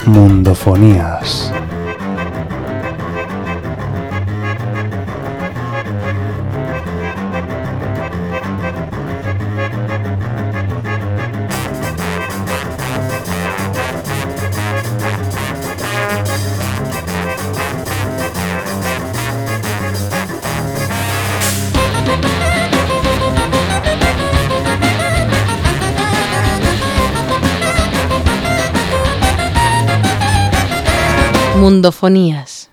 Mundofonías. Mundofonías.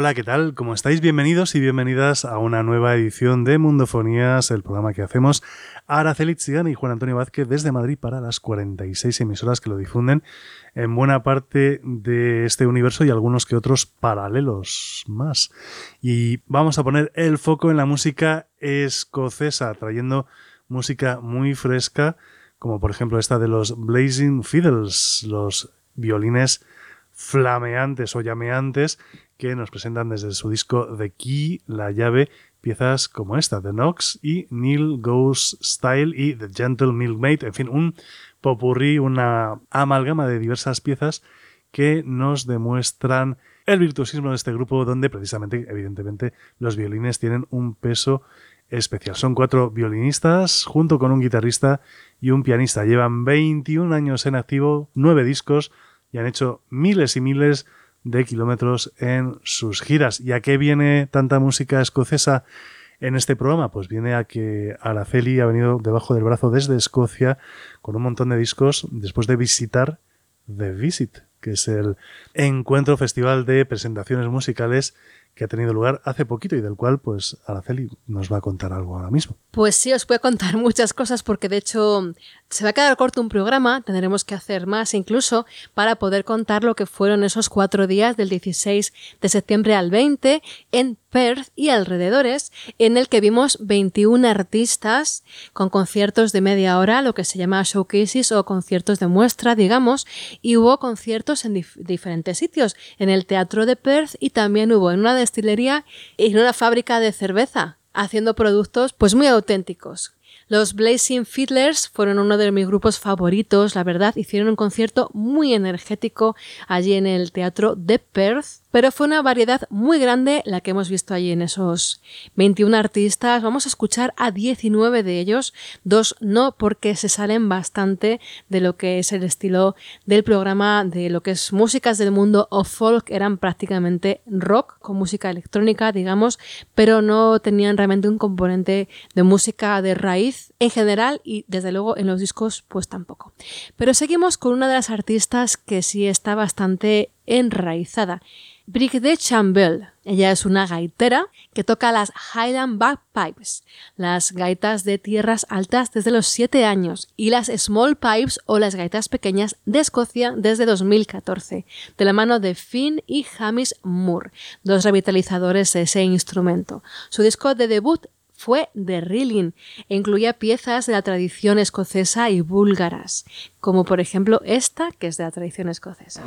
Hola, ¿qué tal? ¿Cómo estáis? Bienvenidos y bienvenidas a una nueva edición de Mundofonías, el programa que hacemos Araceli Zigane y Juan Antonio Vázquez desde Madrid para las 46 emisoras que lo difunden en buena parte de este universo y algunos que otros paralelos más. Y vamos a poner el foco en la música escocesa, trayendo música muy fresca, como por ejemplo esta de los Blazing Fiddles, los violines flameantes o llameantes que nos presentan desde su disco The Key, La Llave, piezas como esta, The Knox y Neil Goes Style y The Gentle Milkmaid, en fin, un popurrí, una amalgama de diversas piezas que nos demuestran el virtuosismo de este grupo, donde precisamente, evidentemente, los violines tienen un peso especial. Son 4 violinistas junto con un guitarrista y un pianista. Llevan 21 años en activo, 9 discos y han hecho miles y miles de kilómetros en sus giras. ¿Y a qué viene tanta música escocesa en este programa? Pues viene a que Araceli ha venido debajo del brazo desde Escocia con un montón de discos después de visitar The Visit, que es el encuentro festival de presentaciones musicales que ha tenido lugar hace poquito y del cual pues Araceli nos va a contar algo ahora mismo. Pues sí, os voy a contar muchas cosas porque de hecho se va a quedar corto un programa, tendremos que hacer más incluso para poder contar lo que fueron esos 4 días del 16 de septiembre al 20 en Perth y alrededores, en el que vimos 21 artistas con conciertos de media hora, lo que se llama showcases o conciertos de muestra, digamos, y hubo conciertos en diferentes sitios, en el Teatro de Perth y también hubo en una destilería y en una fábrica de cerveza, haciendo productos pues muy auténticos. Los Blazing Fiddlers fueron uno de mis grupos favoritos, la verdad, hicieron un concierto muy energético allí en el Teatro de Perth, pero fue una variedad muy grande la que hemos visto allí en esos 21 artistas. Vamos a escuchar a 19 de ellos, 2 no, porque se salen bastante de lo que es el estilo del programa, de lo que es músicas del mundo o folk, eran prácticamente rock con música electrónica, digamos, pero no tenían realmente un componente de música de raíz en general y desde luego en los discos pues tampoco. Pero seguimos con una de las artistas que sí está bastante enraizada. Brigde Chambell. Ella es una gaitera que toca las Highland Bagpipes, las gaitas de tierras altas desde los 7 años y las Small Pipes o las gaitas pequeñas de Escocia desde 2014, de la mano de Finn y Hamish Moore, 2 revitalizadores de ese instrumento. Su disco de debut fue The Reeling e incluía piezas de la tradición escocesa y búlgaras, como por ejemplo esta, que es de la tradición escocesa.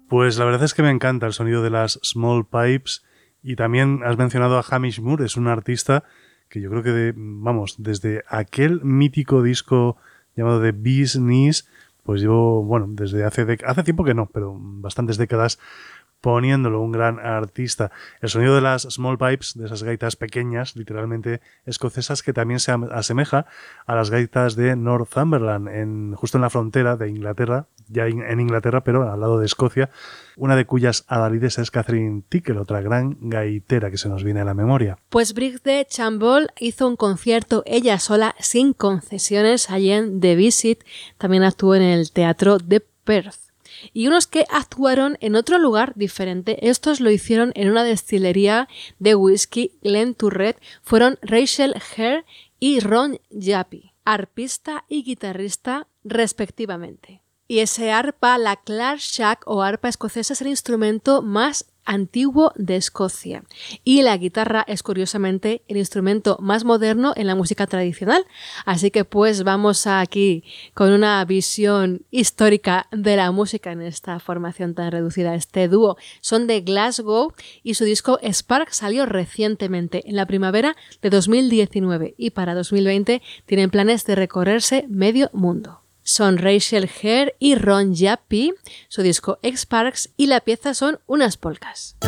Pues la verdad es que me encanta el sonido de las Small Pipes y también has mencionado a Hamish Moore, es un artista que yo creo que, desde aquel mítico disco llamado The Bee's Knees, pues llevo, desde hace tiempo que no, pero bastantes décadas poniéndolo, un gran artista. El sonido de las small pipes, de esas gaitas pequeñas, literalmente escocesas, que también se asemeja a las gaitas de Northumberland, justo en la frontera de Inglaterra, ya en Inglaterra, pero al lado de Escocia, una de cuyas adalides es Catherine Tickell, otra gran gaitera que se nos viene a la memoria. Pues Brigde Chambol hizo un concierto ella sola, sin concesiones, allí en The Visit. También actuó en el Teatro de Perth. Y unos que actuaron en otro lugar diferente, estos lo hicieron en una destilería de whisky, Glenturret, fueron Rachel Hare y Ron Yappi, arpista y guitarrista respectivamente. Y ese arpa, la clarsach o arpa escocesa, es el instrumento más antiguo de Escocia. Y la guitarra es, curiosamente, el instrumento más moderno en la música tradicional. Así que pues vamos aquí con una visión histórica de la música en esta formación tan reducida. Este dúo son de Glasgow y su disco Spark salió recientemente, en la primavera de 2019. Y para 2020 tienen planes de recorrerse medio mundo. Son Rachel Hare y Ron Yappi, su disco Sparks, y la pieza son unas polcas.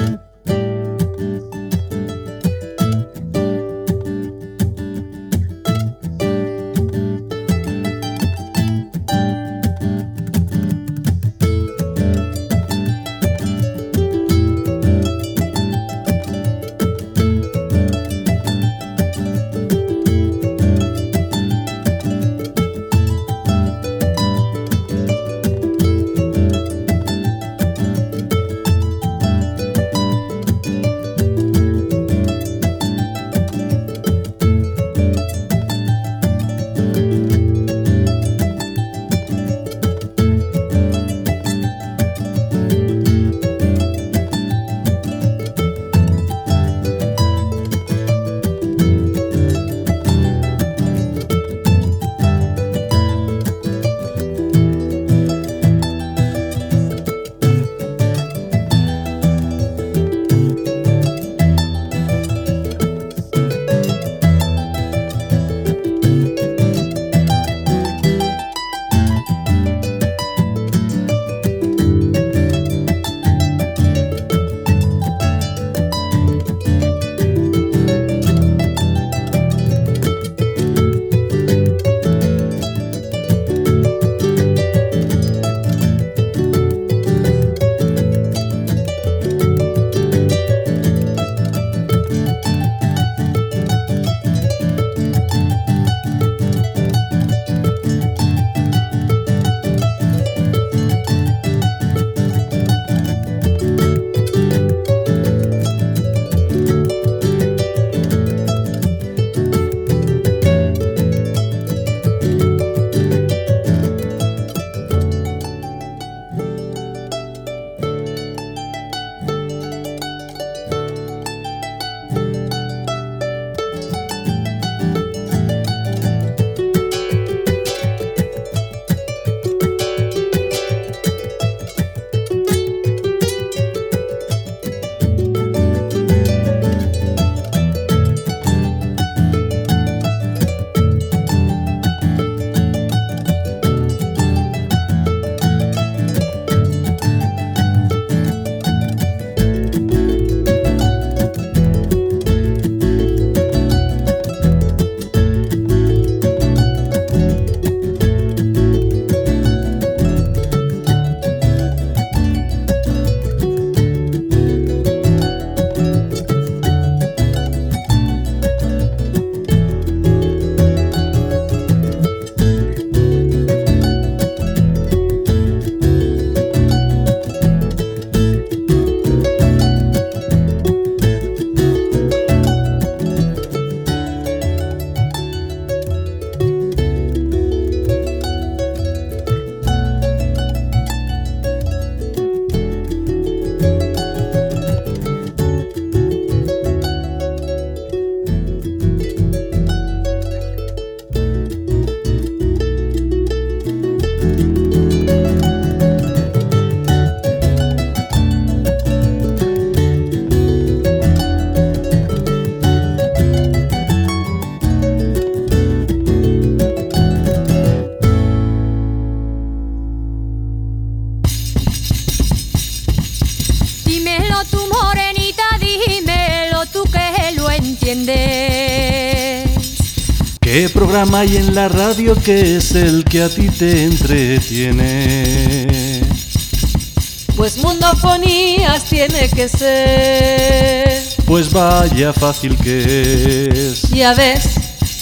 ¿Qué programa hay en la radio que es el que a ti te entretiene? Pues Mundofonías tiene que ser. Pues vaya fácil que es. Ya ves.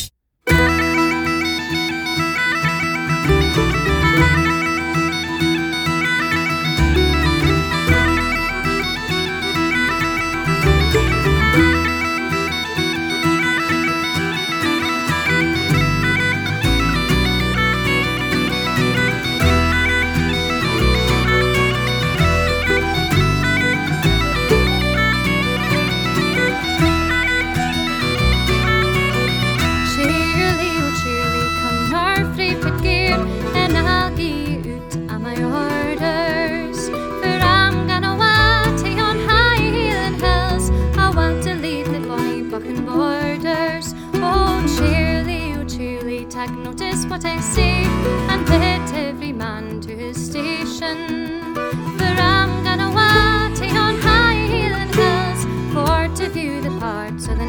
What I say and bid every man to his station. For I'm gonna watty on high Highland hills for to view the parts of the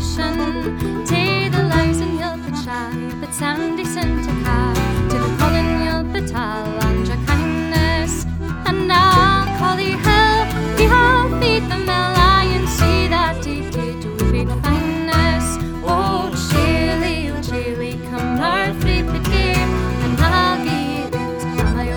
nation. Tay the lies and Yelpit Shy, but Sandy Sintica, to the Colin Yelpit All and your kindness. And I'll call thee hell, behold, feed the mill, I and see that he did do great fineness. Oh, cheerly, come north, free Pitgear, and I'll give it my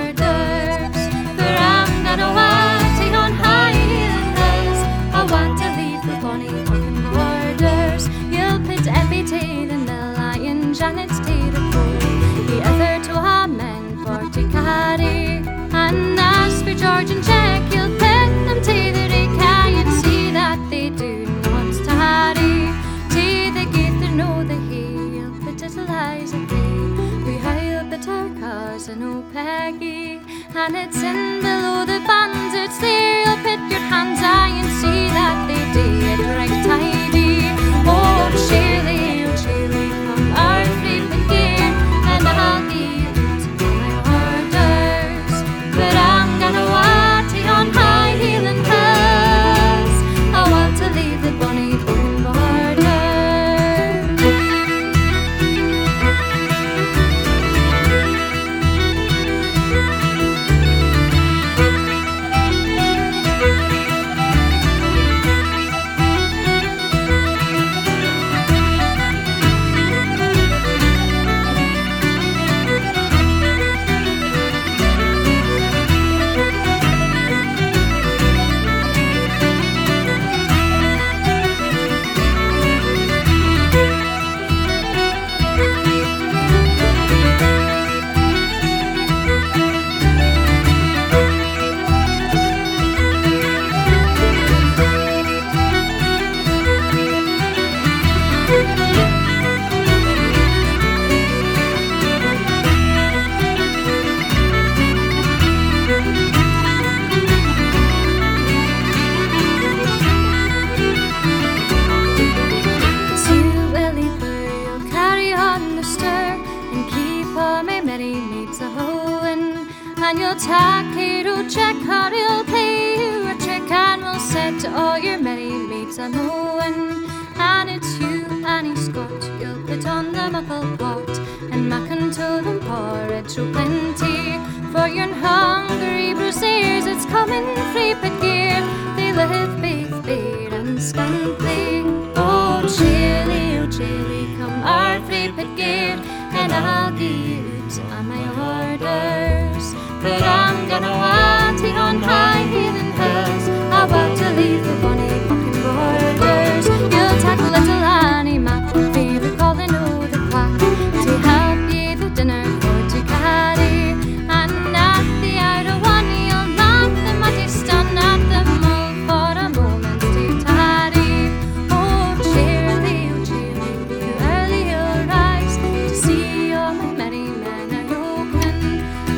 orders. For I'm gonna watty on high hills, I want to leave the bonny fucking borders. You'll put every tay the mill, I and Janet's tay the pool, the other to our men for to carry. And as for George and Jack, you'll put them tay the rick, I and see that they do not tarry. Tay the give the know the hay, but it lies at day. We hail but our cousin O Peggy, and it's in below the bands, it's there. You'll put your hands high and see that they do it right tidy. Oh, cheerly, come our free Pitgear, and I'll give it my orders. But I'm gonna watty on high Highland hills, I want to leave the bonny bone border. And you'll take it, oh check how he'll play you a trick, and we'll set to all your merry mates a mowing. And it's you, Annie Scott, you'll put on the muckle pot, and mac unto them porridge so plenty. For your hungry bruisers, it's coming free Pitgear, they live baith bare and scantly. Oh cheerly, come our free Pitgear, and I'll give you my orders. But I'm gonna watty on high Highland hills, I want to leave the bonny fucking borders. You'll take little Annie Mac, favourite calling o' the quack, to help ye the dinner for to carry. And at the hour of one you'll knock the muddy stun at the mull for a moment to tarry. Oh cheerly, too early you'll rise to see all my merry men a yoking.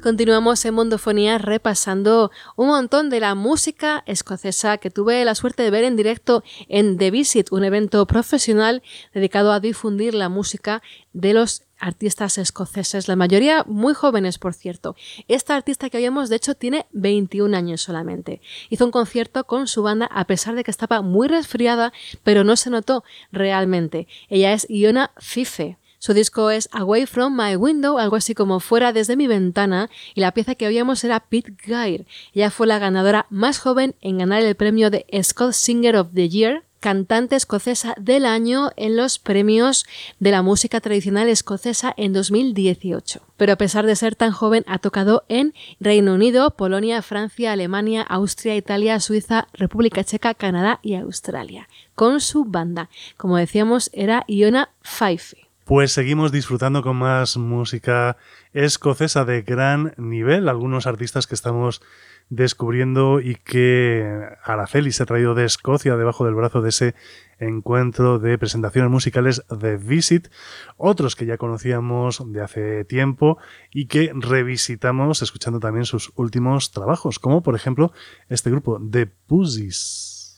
Continuamos en Mundofonía repasando un montón de la música escocesa que tuve la suerte de ver en directo en The Visit, un evento profesional dedicado a difundir la música de los artistas escoceses, la mayoría muy jóvenes, por cierto. Esta artista que oímos, de hecho, tiene 21 años solamente. Hizo un concierto con su banda a pesar de que estaba muy resfriada, pero no se notó realmente. Ella es Iona Fife. Su disco es Away From My Window, algo así como Fuera Desde Mi Ventana, y la pieza que oíamos era Pete Guire. Ella fue la ganadora más joven en ganar el premio de Scott Singer of the Year, cantante escocesa del año en los premios de la música tradicional escocesa en 2018. Pero a pesar de ser tan joven, ha tocado en Reino Unido, Polonia, Francia, Alemania, Austria, Italia, Suiza, República Checa, Canadá y Australia. Con su banda, como decíamos, era Iona Fife. Pues seguimos disfrutando con más música escocesa de gran nivel, algunos artistas que estamos descubriendo y que Araceli se ha traído de Escocia debajo del brazo de ese encuentro de presentaciones musicales The Visit, otros que ya conocíamos de hace tiempo y que revisitamos escuchando también sus últimos trabajos, como por ejemplo este grupo The Pussies.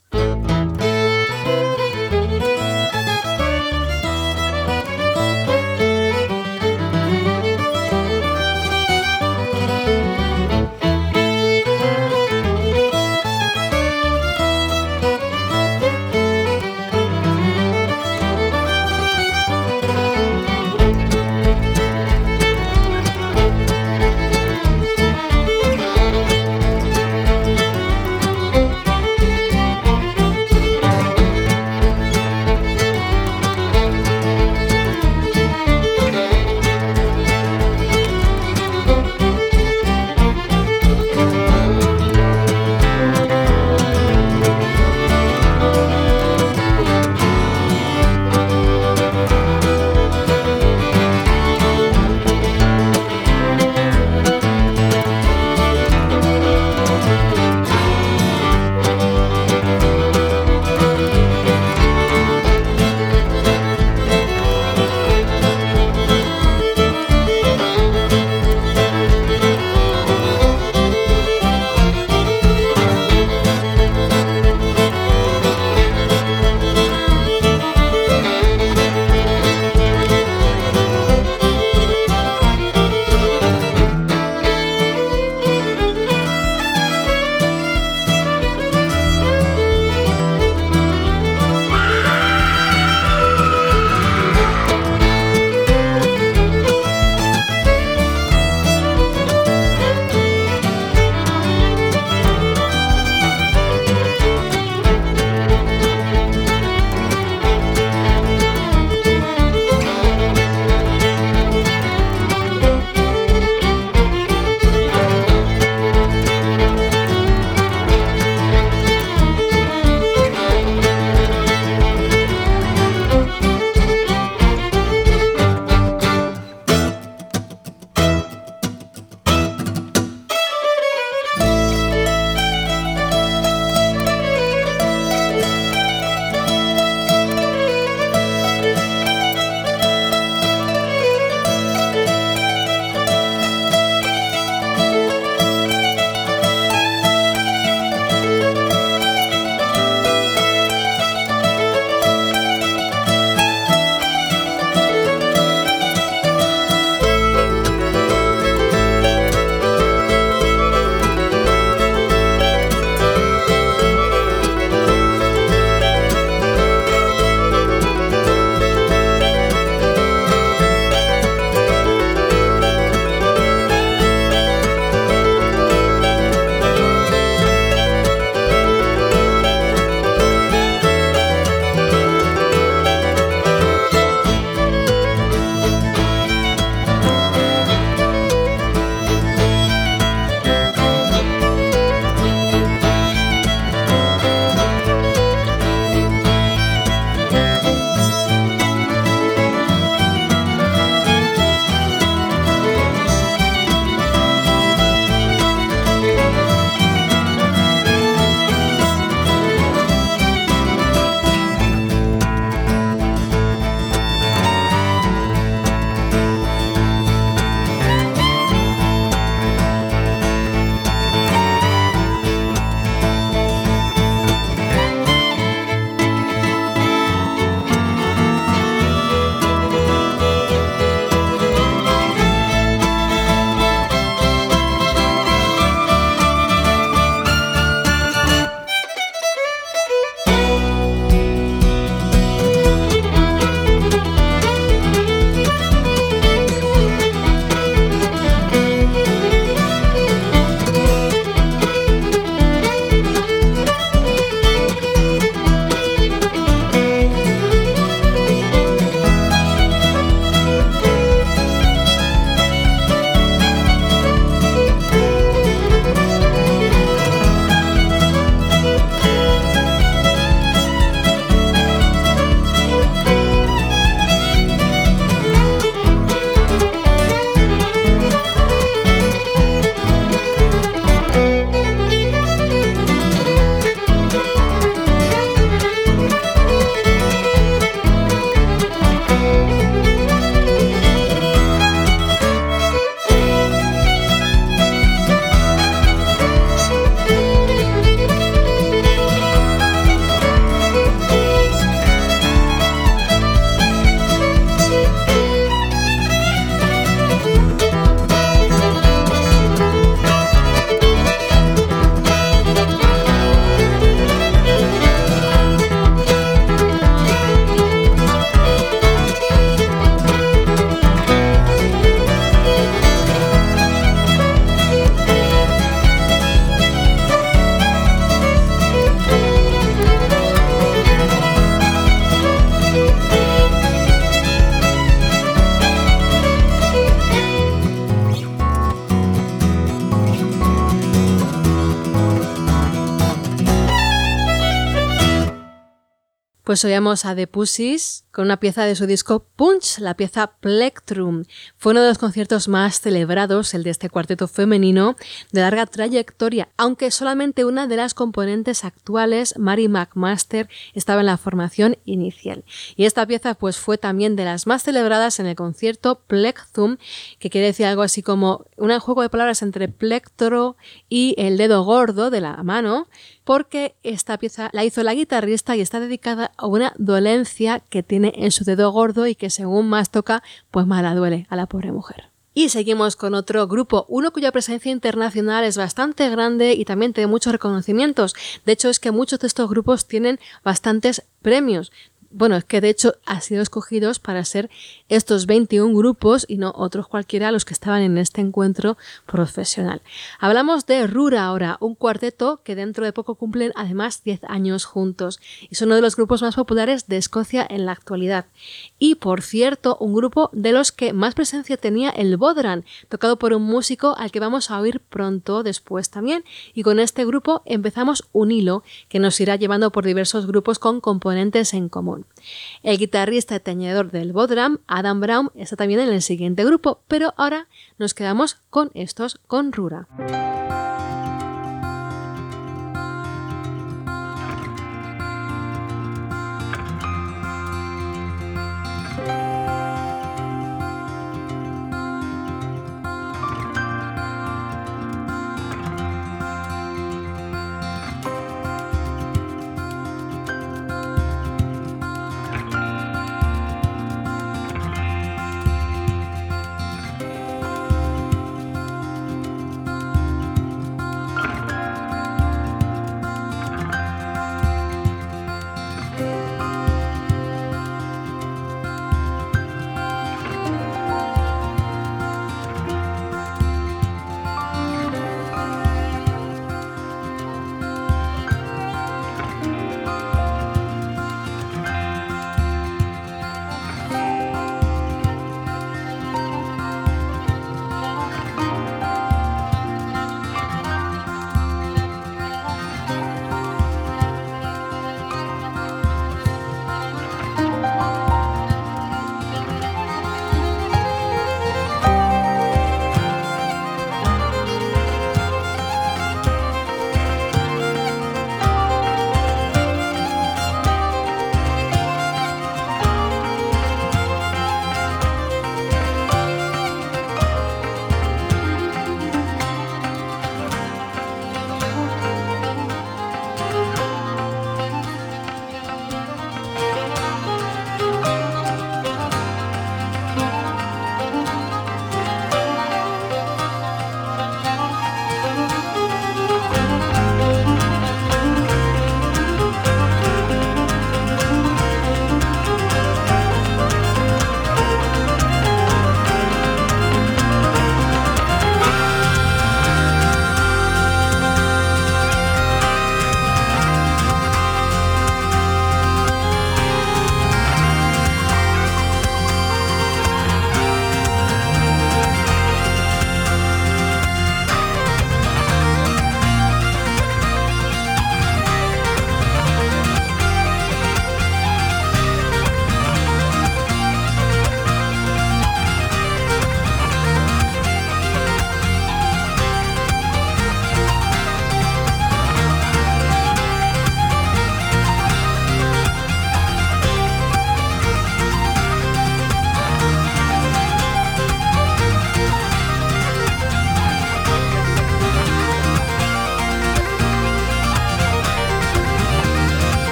Pues oíamos a The Pussies con una pieza de su disco Punch, la pieza Plectrum. Fue uno de los conciertos más celebrados, el de este cuarteto femenino de larga trayectoria, aunque solamente una de las componentes actuales, Mary McMaster, estaba en la formación inicial. Y esta pieza pues fue también de las más celebradas en el concierto Plectrum, que quiere decir algo así como un juego de palabras entre plectro y el dedo gordo de la mano, porque esta pieza la hizo la guitarrista y está dedicada a una dolencia que tiene en su dedo gordo y que según más toca, pues más la duele a la pobre mujer. Y seguimos con otro grupo, uno cuya presencia internacional es bastante grande y también tiene muchos reconocimientos. De hecho, es que muchos de estos grupos tienen bastantes premios. Bueno, es que de hecho han sido escogidos para ser estos 21 grupos y no otros cualquiera los que estaban en este encuentro profesional. Hablamos de Rura ahora, un cuarteto que dentro de poco cumplen además 10 años juntos y son uno de los grupos más populares de Escocia en la actualidad. Y por cierto, un grupo de los que más presencia tenía el bodhran, tocado por un músico al que vamos a oír pronto después también. Y con este grupo empezamos un hilo que nos irá llevando por diversos grupos con componentes en común. El guitarrista y teñidor del bodhran, Adam Brown, está también en el siguiente grupo, pero ahora nos quedamos con estos, con Rura.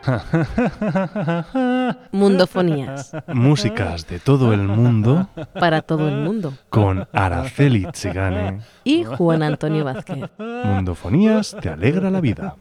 Mundofonías. Músicas de todo el mundo Para todo el mundo. con Araceli Tzigane. Y Juan Antonio Vázquez. Mundofonías te alegra la vida.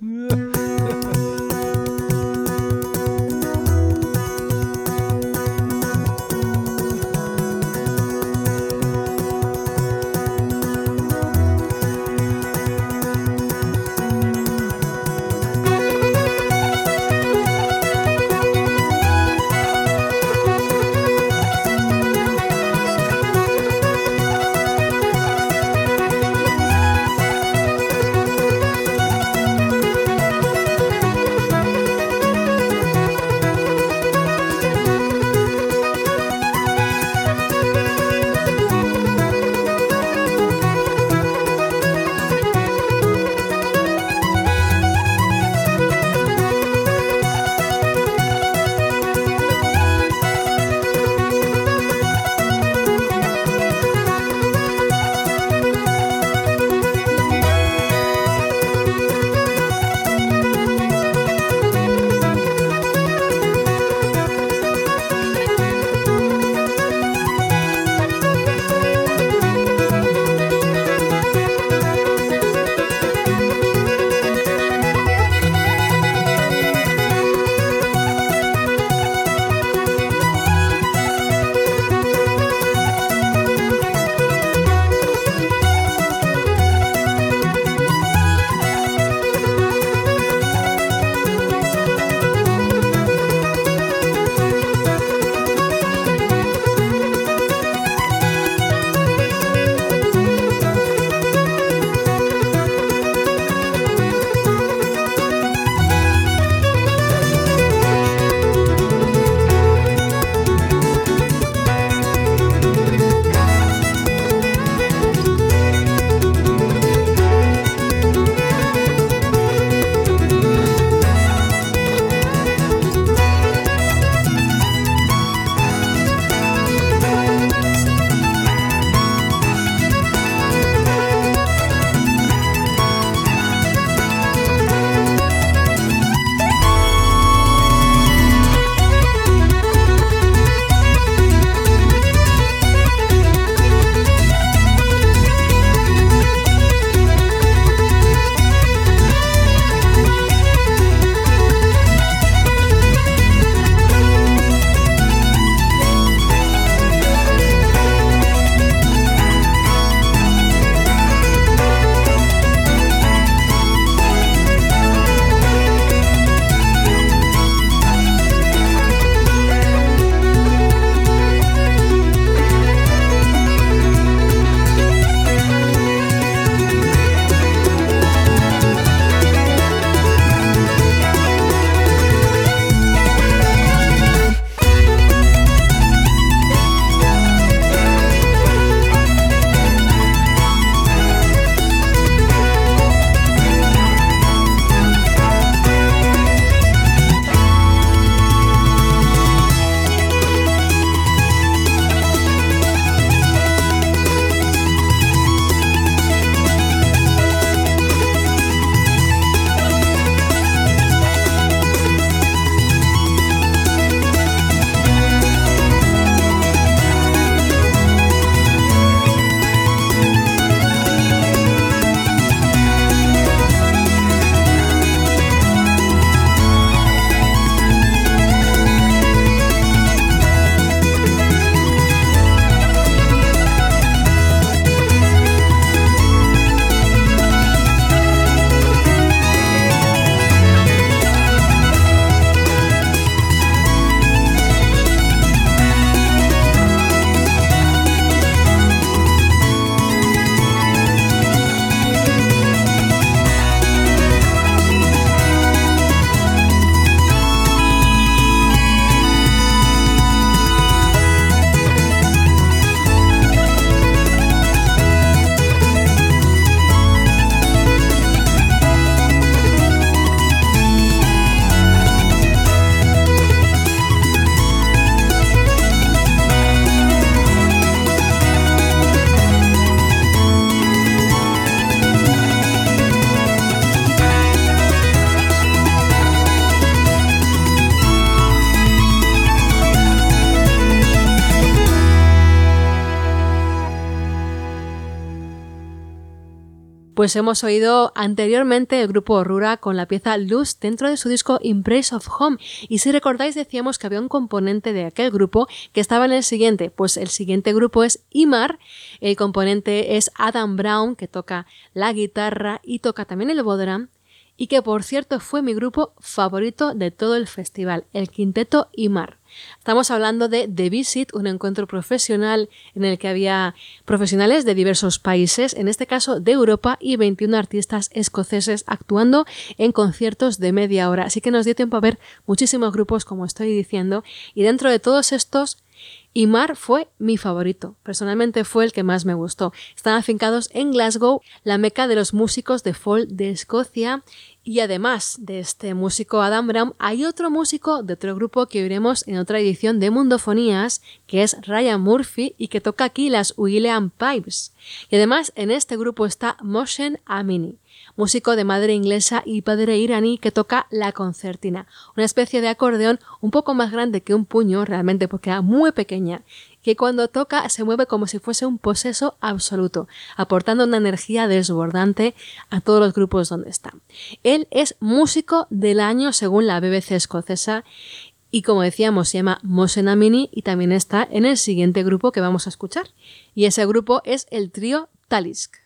Pues hemos oído anteriormente el grupo Rura con la pieza Luz dentro de su disco Embrace of Home. Y si recordáis decíamos que había un componente de aquel grupo que estaba en el siguiente. Pues el siguiente grupo es Imar, el componente es Adam Brown, que toca la guitarra y toca también el bodhrán, y que por cierto fue mi grupo favorito de todo el festival, el quinteto Imar. Estamos hablando de The Visit, un encuentro profesional en el que había profesionales de diversos países, en este caso de Europa, y 21 artistas escoceses actuando en conciertos de media hora. Así que nos dio tiempo a ver muchísimos grupos, como estoy diciendo, y dentro de todos estos, Imar fue mi favorito. Personalmente fue el que más me gustó. Están afincados en Glasgow, la meca de los músicos de folk de Escocia. Y además de este músico Adam Brown, hay otro músico de otro grupo que oiremos en otra edición de Mundofonías, que es Ryan Murphy y que toca aquí las Uillean Pipes. Y además en este grupo está Mohsen Amini, músico de madre inglesa y padre iraní que toca la concertina, una especie de acordeón un poco más grande que un puño realmente porque era muy pequeña, que cuando toca se mueve como si fuese un poseso absoluto, aportando una energía desbordante a todos los grupos donde está. Él es músico del año según la BBC escocesa y como decíamos se llama Mohsen Amini y también está en el siguiente grupo que vamos a escuchar. Y ese grupo es el trío Talisk.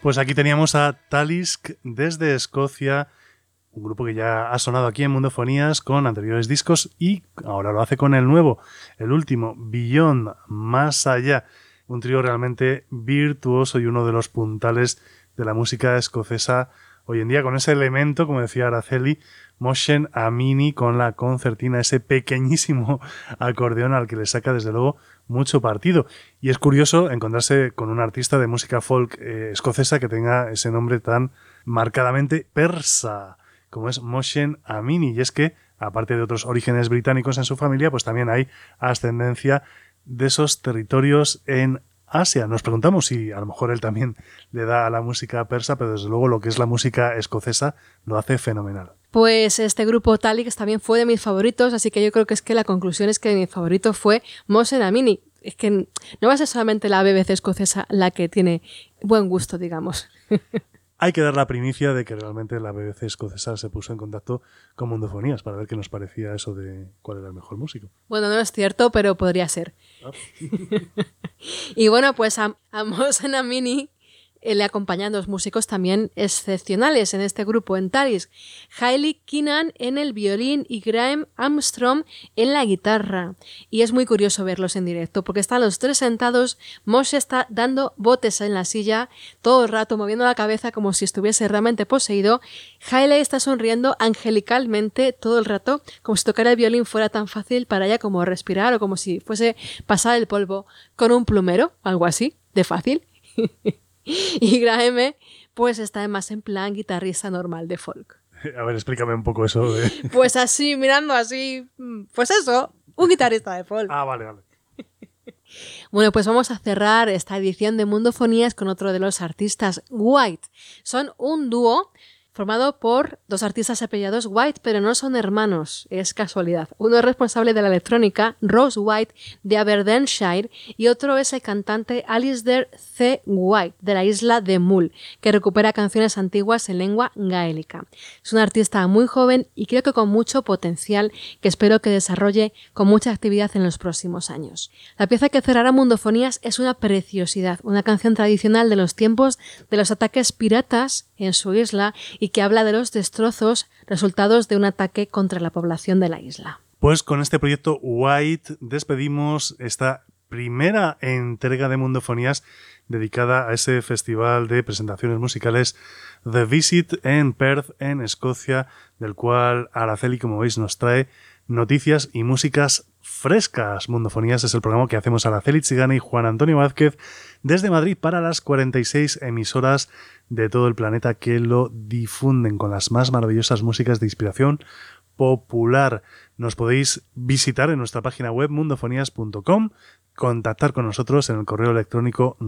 Pues aquí teníamos a Talisk desde Escocia, un grupo que ya ha sonado aquí en Mundofonías con anteriores discos y ahora lo hace con el nuevo, el último, Beyond, Más Allá. Un trío realmente virtuoso y uno de los puntales de la música escocesa hoy en día, con ese elemento, como decía Araceli, Moshen Amini con la concertina, ese pequeñísimo acordeón al que le saca desde luego mucho partido. Y es curioso encontrarse con un artista de música folk escocesa que tenga ese nombre tan marcadamente persa, como es Moshen Amini. Y es que, aparte de otros orígenes británicos en su familia, pues también hay ascendencia de esos territorios en Asia. Nos preguntamos si a lo mejor él también le da a la música persa, pero desde luego lo que es la música escocesa lo hace fenomenal. Pues este grupo Talisk también fue de mis favoritos, así que yo creo que es que la conclusión es que mi favorito fue Moshen Amini. Es que no va a ser solamente la BBC escocesa la que tiene buen gusto, digamos. Hay que dar la primicia de que realmente la BBC escocesa se puso en contacto con Mundofonías para ver qué nos parecía eso de cuál era el mejor músico. Bueno, no es cierto, pero podría ser. Ah. Y bueno, pues a Moshen Amini le acompañan dos músicos también excepcionales en este grupo, en Talisk. Hayley Keenan en el violín y Graham Armstrong en la guitarra. Y es muy curioso verlos en directo, porque están los tres sentados, Moshe está dando botes en la silla, todo el rato moviendo la cabeza como si estuviese realmente poseído. Hayley está sonriendo angelicalmente todo el rato, como si tocar el violín fuera tan fácil para ella como respirar o como si fuese pasar el polvo con un plumero, algo así, de fácil. Y Graham, pues está más en plan guitarrista normal de folk. A ver, explícame un poco eso de... Pues así, mirando así, pues eso, un guitarrista de folk. Ah, vale. Bueno, pues vamos a cerrar esta edición de Mundofonías con otro de los artistas, White. Son un dúo formado por dos artistas apellidados White, pero no son hermanos, es casualidad. Uno es responsable de la electrónica, Rose White, de Aberdeenshire, y otro es el cantante Alistair C. White, de la isla de Mull, que recupera canciones antiguas en lengua gaélica. Es un artista muy joven y creo que con mucho potencial, que espero que desarrolle con mucha actividad en los próximos años. La pieza que cerrará Mundofonías es una preciosidad, una canción tradicional de los tiempos de los ataques piratas en su isla y que habla de los destrozos resultados de un ataque contra la población de la isla. Pues con este proyecto White despedimos esta primera entrega de Mundofonías dedicada a ese festival de presentaciones musicales The Visit en Perth, en Escocia, del cual Araceli, como veis, nos trae noticias y músicas frescas. Mundofonías es el programa que hacemos Araceli Chigana y Juan Antonio Vázquez desde Madrid para las 46 emisoras de todo el planeta que lo difunden con las más maravillosas músicas de inspiración popular. Nos podéis visitar en nuestra página web mundofonías.com, contactar con nosotros en el correo electrónico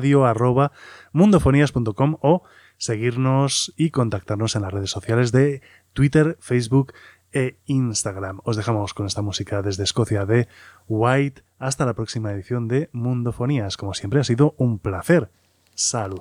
radio@mundofonías.com o seguirnos y contactarnos en las redes sociales de Twitter, Facebook e Instagram. Os dejamos con esta música desde Escocia de White. Hasta la próxima edición de Mundofonías. Como siempre ha sido un placer. Salud.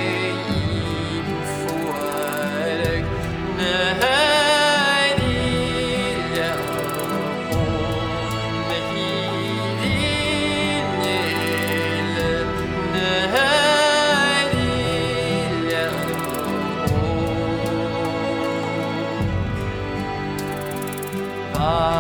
Trabalhar Ah.